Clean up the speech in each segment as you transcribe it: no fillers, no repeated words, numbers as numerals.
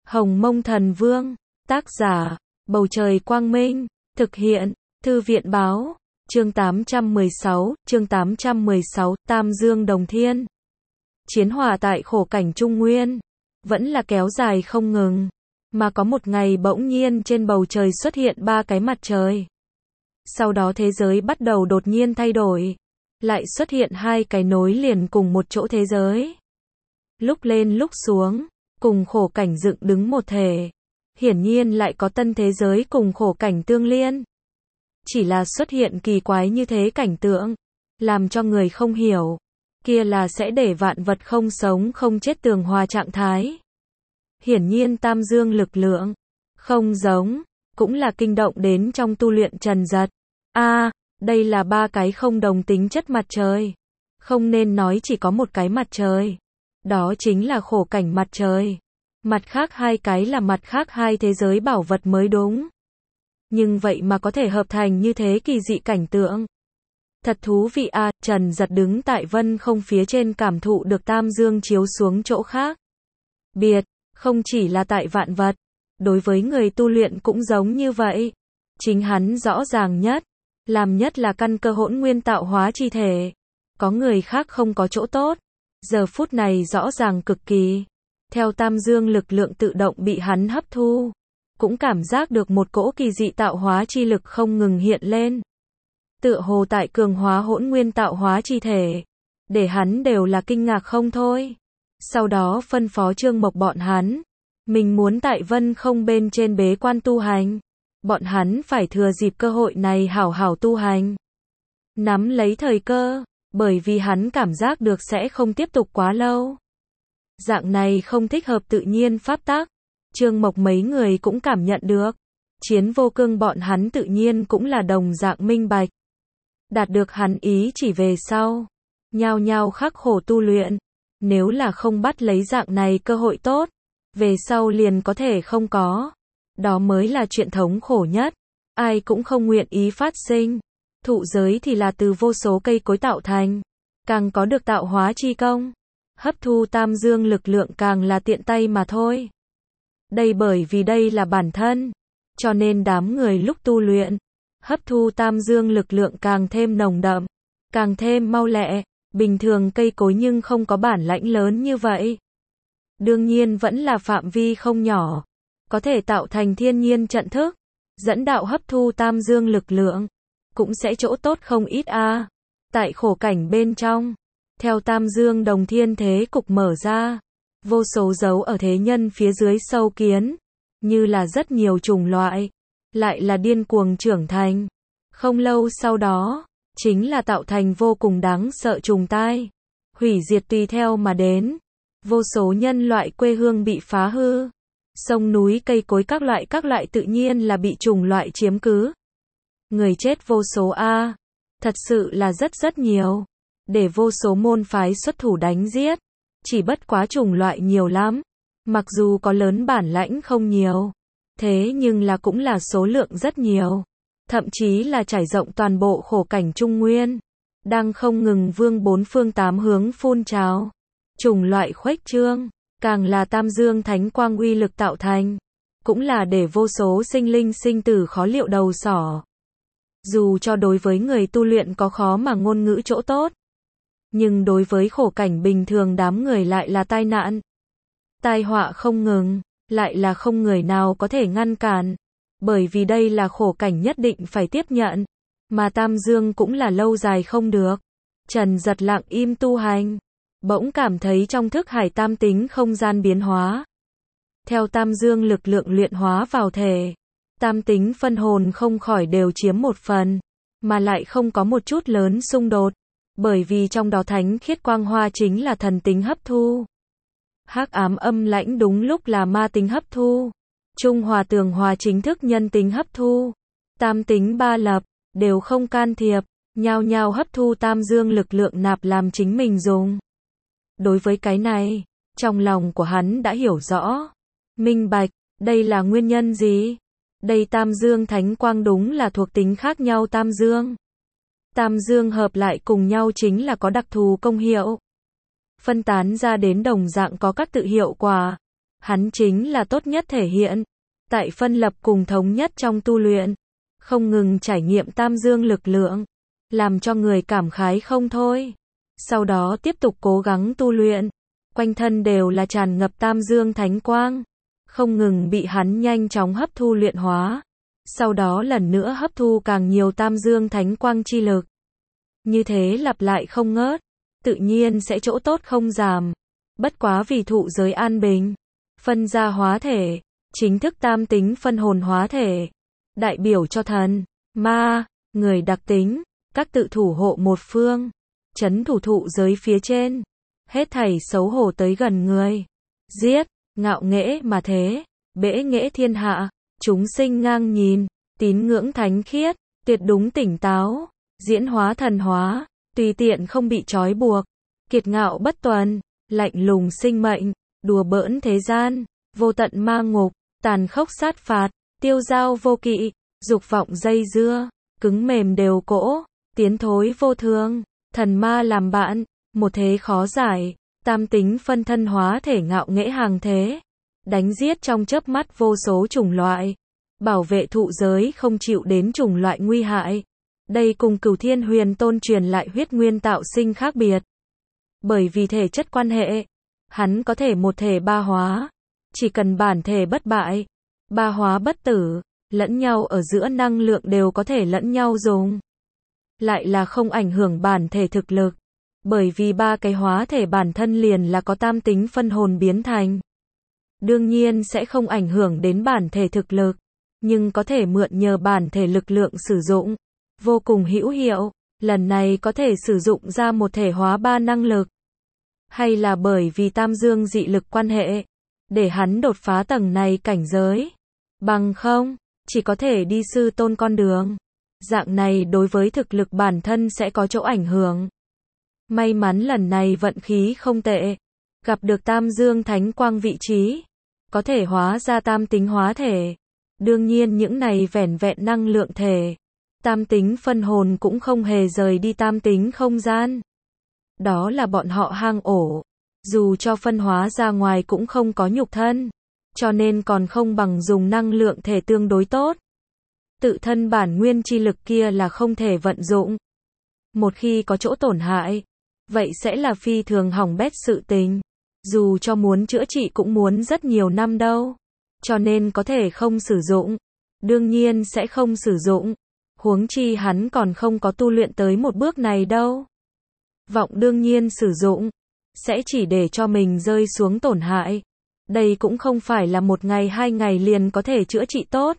Hồng Mông Thần Vương, tác giả, Bầu Trời Quang Minh, thực hiện, Thư viện Báo, chương 816, Tam Dương Đồng Thiên. Chiến hỏa tại khổ cảnh Trung Nguyên, vẫn là kéo dài không ngừng, mà có một ngày bỗng nhiên trên bầu trời xuất hiện 3 cái mặt trời. Sau đó thế giới bắt đầu đột nhiên thay đổi, lại xuất hiện 2 cái nối liền cùng một chỗ thế giới. Lúc lên lúc xuống, cùng khổ cảnh dựng đứng một thể. Hiển nhiên lại có tân thế giới cùng khổ cảnh tương liên. Chỉ là xuất hiện kỳ quái như thế cảnh tượng, làm cho người không hiểu. Kia là sẽ để vạn vật không sống không chết tường hòa trạng thái. Hiển nhiên Tam Dương lực lượng, không giống, cũng là kinh động đến trong tu luyện Trần Giật. Đây là 3 cái không đồng tính chất mặt trời. Không nên nói chỉ có một cái mặt trời. Đó chính là khổ cảnh mặt trời. Mặt khác 2 cái là mặt khác 2 thế giới bảo vật mới đúng. Nhưng vậy mà có thể hợp thành như thế kỳ dị cảnh tượng. Thật thú vị a. Trần Giật đứng tại vân không phía trên cảm thụ được Tam Dương chiếu xuống chỗ khác. Biệt, không chỉ là tại vạn vật, đối với người tu luyện cũng giống như vậy. Chính hắn rõ ràng nhất, làm nhất là căn cơ hỗn nguyên tạo hóa chi thể. Có người khác không có chỗ tốt, giờ phút này rõ ràng cực kỳ. Theo Tam Dương lực lượng tự động bị hắn hấp thu, cũng cảm giác được một cỗ kỳ dị tạo hóa chi lực không ngừng hiện lên. Tựa hồ tại cường hóa hỗn nguyên tạo hóa chi thể, để hắn đều là kinh ngạc không thôi. Sau đó phân phó Trương Mộc bọn hắn, mình muốn tại vân không bên trên bế quan tu hành. Bọn hắn phải thừa dịp cơ hội này hảo hảo tu hành. Nắm lấy thời cơ, bởi vì hắn cảm giác được sẽ không tiếp tục quá lâu. Dạng này không thích hợp tự nhiên pháp tắc. Trương Mộc mấy người cũng cảm nhận được. Chiến Vô Cương bọn hắn tự nhiên cũng là đồng dạng minh bạch. Đạt được hắn ý chỉ về sau, nhao nhao khắc khổ tu luyện. Nếu là không bắt lấy dạng này cơ hội tốt, về sau liền có thể không có. Đó mới là chuyện thống khổ nhất. Ai cũng không nguyện ý phát sinh. Thụ giới thì là từ vô số cây cối tạo thành, càng có được tạo hóa chi công. Hấp thu Tam Dương lực lượng càng là tiện tay mà thôi. Đây bởi vì đây là bản thân, cho nên đám người lúc tu luyện, hấp thu Tam Dương lực lượng càng thêm nồng đậm, càng thêm mau lẹ. Bình thường cây cối nhưng không có bản lãnh lớn như vậy. Đương nhiên vẫn là phạm vi không nhỏ, có thể tạo thành thiên nhiên trận thức, dẫn đạo hấp thu Tam Dương lực lượng, cũng sẽ chỗ tốt không ít a. Tại khổ cảnh bên trong, theo Tam Dương đồng thiên thế cục mở ra, vô số dấu ở thế nhân phía dưới sâu kiến, như là rất nhiều chủng loại, lại là điên cuồng trưởng thành. Không lâu sau đó, chính là tạo thành vô cùng đáng sợ trùng tai, hủy diệt tùy theo mà đến. Vô số nhân loại quê hương bị phá hư, sông núi cây cối các loại tự nhiên là bị chủng loại chiếm cứ. Người chết vô số a, thật sự là rất nhiều. Để vô số môn phái xuất thủ đánh giết, chỉ bất quá chủng loại nhiều lắm. Mặc dù có lớn bản lãnh không nhiều, thế nhưng là cũng là số lượng rất nhiều. Thậm chí là trải rộng toàn bộ khổ cảnh Trung Nguyên, đang không ngừng vương 4 phương 8 hướng phun trào. Chủng loại khuếch trương, càng là Tam Dương thánh quang uy lực tạo thành, cũng là để vô số sinh linh sinh tử khó liệu đầu sỏ. Dù cho đối với người tu luyện có khó mà ngôn ngữ chỗ tốt, nhưng đối với khổ cảnh bình thường đám người lại là tai nạn. Tai họa không ngừng, lại là không người nào có thể ngăn cản. Bởi vì đây là khổ cảnh nhất định phải tiếp nhận, mà Tam Dương cũng là lâu dài không được. Trần Giật lặng im tu hành, bỗng cảm thấy trong thức hải tam tính không gian biến hóa. Theo Tam Dương lực lượng luyện hóa vào thể, tam tính phân hồn không khỏi đều chiếm một phần, mà lại không có một chút lớn xung đột, bởi vì trong đó thánh khiết quang hoa chính là thần tính hấp thu. Hắc ám âm lãnh đúng lúc là ma tính hấp thu. Trung hòa tường hòa chính thức nhân tính hấp thu. Tam tính ba lập, đều không can thiệp, nhao nhao hấp thu Tam Dương lực lượng nạp làm chính mình dùng. Đối với cái này, trong lòng của hắn đã hiểu rõ, minh bạch, đây là nguyên nhân gì? Đây Tam Dương thánh quang đúng là thuộc tính khác nhau Tam Dương. Tam Dương hợp lại cùng nhau chính là có đặc thù công hiệu. Phân tán ra đến đồng dạng có các tự hiệu quả. Hắn chính là tốt nhất thể hiện. Tại phân lập cùng thống nhất trong tu luyện. Không ngừng trải nghiệm tam dương lực lượng. Làm cho người cảm khái không thôi. Sau đó tiếp tục cố gắng tu luyện. Quanh thân đều là tràn ngập tam dương thánh quang. Không ngừng bị hắn nhanh chóng hấp thu luyện hóa. Sau đó lần nữa hấp thu càng nhiều tam dương thánh quang chi lực. Như thế lặp lại không ngớt. Tự nhiên sẽ chỗ tốt không giảm. Bất quá vì thụ giới an bình. Phân ra hóa thể. Chính thức tam tính phân hồn hóa thể. Đại biểu cho thần, ma, người đặc tính. Các tự thủ hộ một phương. Chấn thủ thụ giới phía trên. Hết thảy xấu hổ tới gần người. Giết, ngạo nghễ mà thế. Bẽ nghễ thiên hạ. Chúng sinh ngang nhìn. Tín ngưỡng thánh khiết. Tuyệt đúng tỉnh táo. Diễn hóa thần hóa. Tùy tiện không bị trói buộc. Kiệt ngạo bất tuần. Lạnh lùng sinh mệnh. Đùa bỡn thế gian. Vô tận ma ngục. Tàn khốc sát phạt. Tiêu dao vô kỵ. Dục vọng dây dưa. Cứng mềm đều cỗ. Tiến thối vô thường. Thần ma làm bạn. Một thế khó giải. Tam tính phân thân hóa thể ngạo nghễ hàng thế. Đánh giết trong chớp mắt vô số chủng loại. Bảo vệ thụ giới không chịu đến chủng loại nguy hại. Đây cùng Cửu Thiên Huyền Tôn truyền lại huyết nguyên tạo sinh khác biệt. Bởi vì thể chất quan hệ, hắn có thể một thể ba hóa. Chỉ cần bản thể bất bại, ba hóa bất tử, lẫn nhau ở giữa năng lượng đều có thể lẫn nhau dùng. Lại là không ảnh hưởng bản thể thực lực. Bởi vì ba cái hóa thể bản thân liền là có tam tính phân hồn biến thành. Đương nhiên sẽ không ảnh hưởng đến bản thể thực lực. Nhưng có thể mượn nhờ bản thể lực lượng sử dụng. Vô cùng hữu hiệu. Lần này có thể sử dụng ra một thể hóa ba năng lực. Hay là bởi vì tam dương dị lực quan hệ. Để hắn đột phá tầng này cảnh giới. Bằng không, chỉ có thể đi sư tôn con đường. Dạng này đối với thực lực bản thân sẽ có chỗ ảnh hưởng. May mắn lần này vận khí không tệ. Gặp được tam dương thánh quang vị trí. Có thể hóa ra tam tính hóa thể. Đương nhiên những này vẻn vẹn năng lượng thể. Tam tính phân hồn cũng không hề rời đi tam tính không gian. Đó là bọn họ hang ổ. Dù cho phân hóa ra ngoài cũng không có nhục thân. Cho nên còn không bằng dùng năng lượng thể tương đối tốt. Tự thân bản nguyên chi lực kia là không thể vận dụng. Một khi có chỗ tổn hại, vậy sẽ là phi thường hỏng bét sự tình. Dù cho muốn chữa trị cũng muốn rất nhiều năm đâu. Cho nên có thể không sử dụng. Đương nhiên sẽ không sử dụng. Huống chi hắn còn không có tu luyện tới một bước này đâu. Vọng đương nhiên sử dụng. Sẽ chỉ để cho mình rơi xuống tổn hại. Đây cũng không phải là một ngày hai ngày liền có thể chữa trị tốt.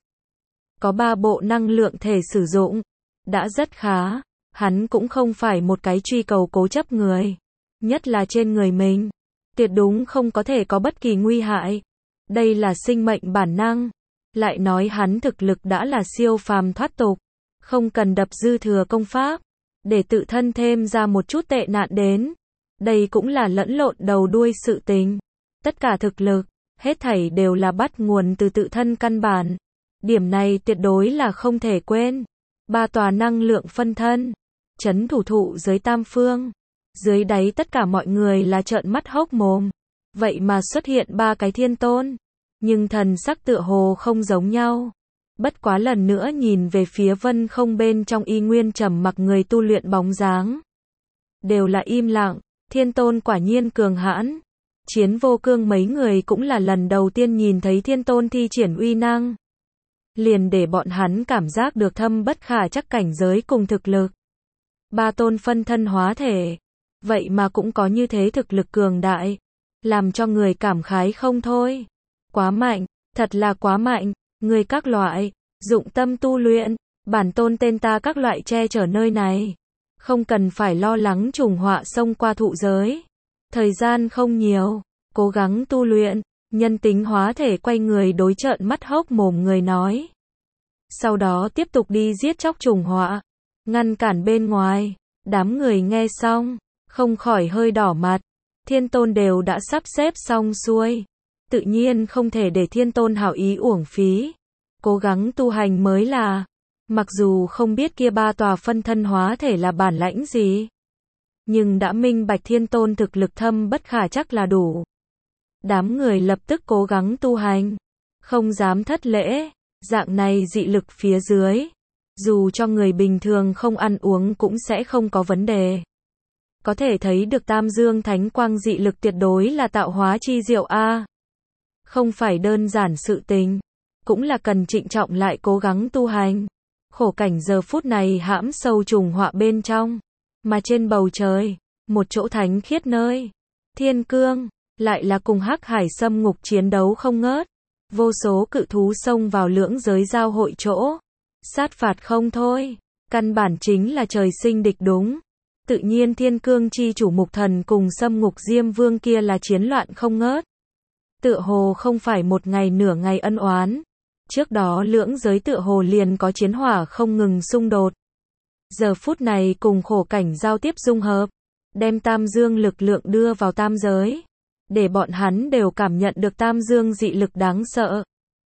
Có 3 bộ năng lượng thể sử dụng. Đã rất khá. Hắn cũng không phải một cái truy cầu cố chấp người. Nhất là trên người mình. Tuyệt đúng không có thể có bất kỳ nguy hại. Đây là sinh mệnh bản năng. Lại nói hắn thực lực đã là siêu phàm thoát tục. Không cần đập dư thừa công pháp. Để tự thân thêm ra một chút tệ nạn đến. Đây cũng là lẫn lộn đầu đuôi sự tình. Tất cả thực lực, hết thảy đều là bắt nguồn từ tự thân căn bản. Điểm này tuyệt đối là không thể quên. 3 tòa năng lượng phân thân. Chấn thủ thụ giới tam phương. Dưới đáy tất cả mọi người là trợn mắt hốc mồm. Vậy mà xuất hiện 3 cái thiên tôn. Nhưng thần sắc tựa hồ không giống nhau. Bất quá lần nữa nhìn về phía vân không bên trong y nguyên trầm mặc người tu luyện bóng dáng. Đều là im lặng, thiên tôn quả nhiên cường hãn. Chiến vô cương mấy người cũng là lần đầu tiên nhìn thấy thiên tôn thi triển uy năng. Liền để bọn hắn cảm giác được thâm bất khả chắc cảnh giới cùng thực lực. 3 tôn phân thân hóa thể. Vậy mà cũng có như thế thực lực cường đại. Làm cho người cảm khái không thôi. Quá mạnh, thật là quá mạnh. Người các loại, dụng tâm tu luyện, bản tôn tên ta các loại che chở nơi này. Không cần phải lo lắng trùng họa xông qua thụ giới. Thời gian không nhiều, cố gắng tu luyện, nhân tính hóa thể quay người đối trợn mắt hốc mồm người nói. Sau đó tiếp tục đi giết chóc trùng họa, ngăn cản bên ngoài. Đám người nghe xong, không khỏi hơi đỏ mặt. Thiên tôn đều đã sắp xếp xong xuôi. Tự nhiên không thể để thiên tôn hảo ý uổng phí. Cố gắng tu hành mới là. Mặc dù không biết kia 3 tòa phân thân hóa thể là bản lãnh gì. Nhưng đã minh bạch thiên tôn thực lực thâm bất khả chắc là đủ. Đám người lập tức cố gắng tu hành, không dám thất lễ, dạng này dị lực phía dưới, dù cho người bình thường không ăn uống cũng sẽ không có vấn đề. Có thể thấy được Tam Dương Thánh Quang dị lực tuyệt đối là tạo hóa chi diệu a. Không phải đơn giản sự tình, cũng là cần trịnh trọng lại cố gắng tu hành. Khổ cảnh giờ phút này hãm sâu trùng họa bên trong, mà trên bầu trời, một chỗ thánh khiết nơi, thiên cương, lại là cùng Hắc Hải Sâm Ngục chiến đấu không ngớt. Vô số cự thú xông vào lưỡng giới giao hội chỗ, sát phạt không thôi, căn bản chính là trời sinh địch đúng. Tự nhiên thiên cương chi chủ Mục Thần cùng Sâm Ngục Diêm Vương kia là chiến loạn không ngớt. Tựa hồ không phải một ngày nửa ngày ân oán. Trước đó lưỡng giới tựa hồ liền có chiến hỏa không ngừng xung đột. Giờ phút này cùng khổ cảnh giao tiếp dung hợp, đem Tam Dương lực lượng đưa vào tam giới, để bọn hắn đều cảm nhận được Tam Dương dị lực đáng sợ.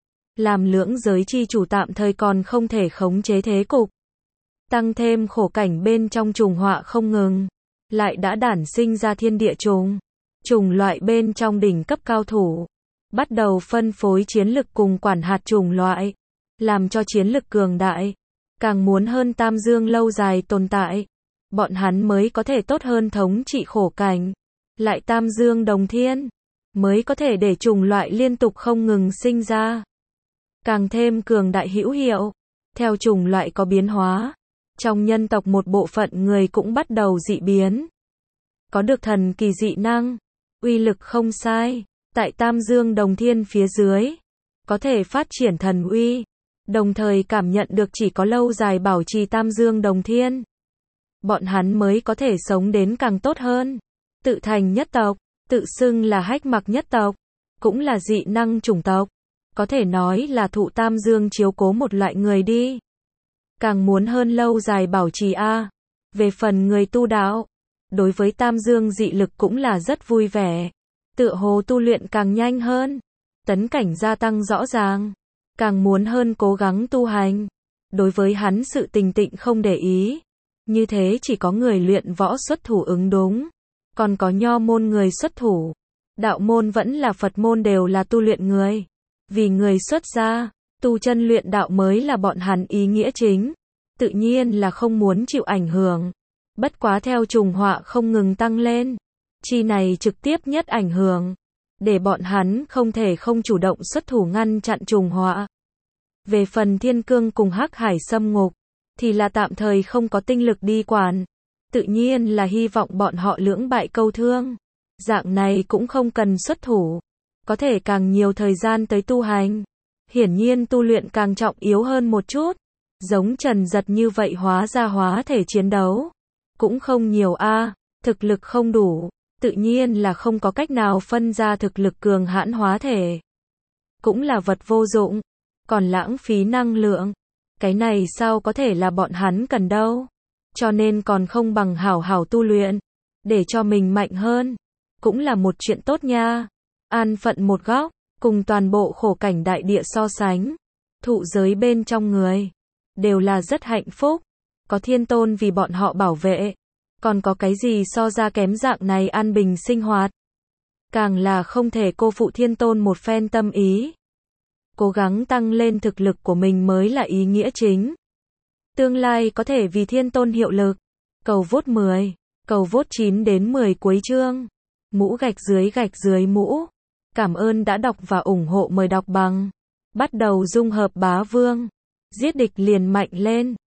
Làm lưỡng giới chi chủ tạm thời còn không thể khống chế thế cục. Tăng thêm khổ cảnh bên trong trùng họa không ngừng, lại đã đản sinh ra thiên địa trùng. Trùng loại bên trong đỉnh cấp cao thủ, bắt đầu phân phối chiến lực cùng quản hạt trùng loại, làm cho chiến lực cường đại, càng muốn hơn Tam Dương lâu dài tồn tại, bọn hắn mới có thể tốt hơn thống trị khổ cảnh, lại Tam Dương đồng thiên, mới có thể để trùng loại liên tục không ngừng sinh ra, càng thêm cường đại hữu hiệu. Theo trùng loại có biến hóa, trong nhân tộc một bộ phận người cũng bắt đầu dị biến, có được thần kỳ dị năng, uy lực không sai, tại Tam Dương đồng thiên phía dưới, có thể phát triển thần uy, đồng thời cảm nhận được chỉ có lâu dài bảo trì Tam Dương đồng thiên, bọn hắn mới có thể sống đến càng tốt hơn. Tự thành nhất tộc, tự xưng là Hách Mặc nhất tộc, cũng là dị năng chủng tộc, có thể nói là thụ Tam Dương chiếu cố một loại người đi. Càng muốn hơn lâu dài bảo trì a. Về phần người tu đạo, đối với Tam Dương dị lực cũng là rất vui vẻ, tựa hồ tu luyện càng nhanh hơn, tấn cảnh gia tăng rõ ràng, càng muốn hơn cố gắng tu hành. Đối với hắn sự tình tịnh không để ý, như thế chỉ có người luyện võ xuất thủ ứng đúng, còn có nho môn người xuất thủ, đạo môn vẫn là Phật môn đều là tu luyện người, vì người xuất gia, tu chân luyện đạo mới là bọn hắn ý nghĩa chính, tự nhiên là không muốn chịu ảnh hưởng. Bất quá theo trùng họa không ngừng tăng lên, chi này trực tiếp nhất ảnh hưởng, để bọn hắn không thể không chủ động xuất thủ ngăn chặn trùng họa. Về phần thiên cương cùng Hắc Hải Sâm Ngục, thì là tạm thời không có tinh lực đi quản, tự nhiên là hy vọng bọn họ lưỡng bại câu thương. Dạng này cũng không cần xuất thủ, có thể càng nhiều thời gian tới tu hành. Hiển nhiên tu luyện càng trọng yếu hơn một chút, giống Trần Giật như vậy hóa ra hóa thể chiến đấu, cũng không nhiều a, thực lực không đủ, tự nhiên là không có cách nào phân ra thực lực cường hãn hóa thể. Cũng là vật vô dụng, còn lãng phí năng lượng, cái này sao có thể là bọn hắn cần đâu, cho nên còn không bằng hảo hảo tu luyện, để cho mình mạnh hơn, cũng là một chuyện tốt nha. An phận một góc, cùng toàn bộ khổ cảnh đại địa so sánh, thụ giới bên trong người, đều là rất hạnh phúc, có thiên tôn vì bọn họ bảo vệ, còn có cái gì so ra kém dạng này an bình sinh hoạt. Càng là không thể cô phụ thiên tôn một phen tâm ý. Cố gắng tăng lên thực lực của mình mới là ý nghĩa chính. Tương lai có thể vì thiên tôn hiệu lực. Cầu vote 10, cầu vote 9 đến 10 cuối chương. Mũ gạch dưới mũ. Cảm ơn đã đọc và ủng hộ, mời đọc bằng. Bắt đầu dung hợp bá vương. Giết địch liền mạnh lên.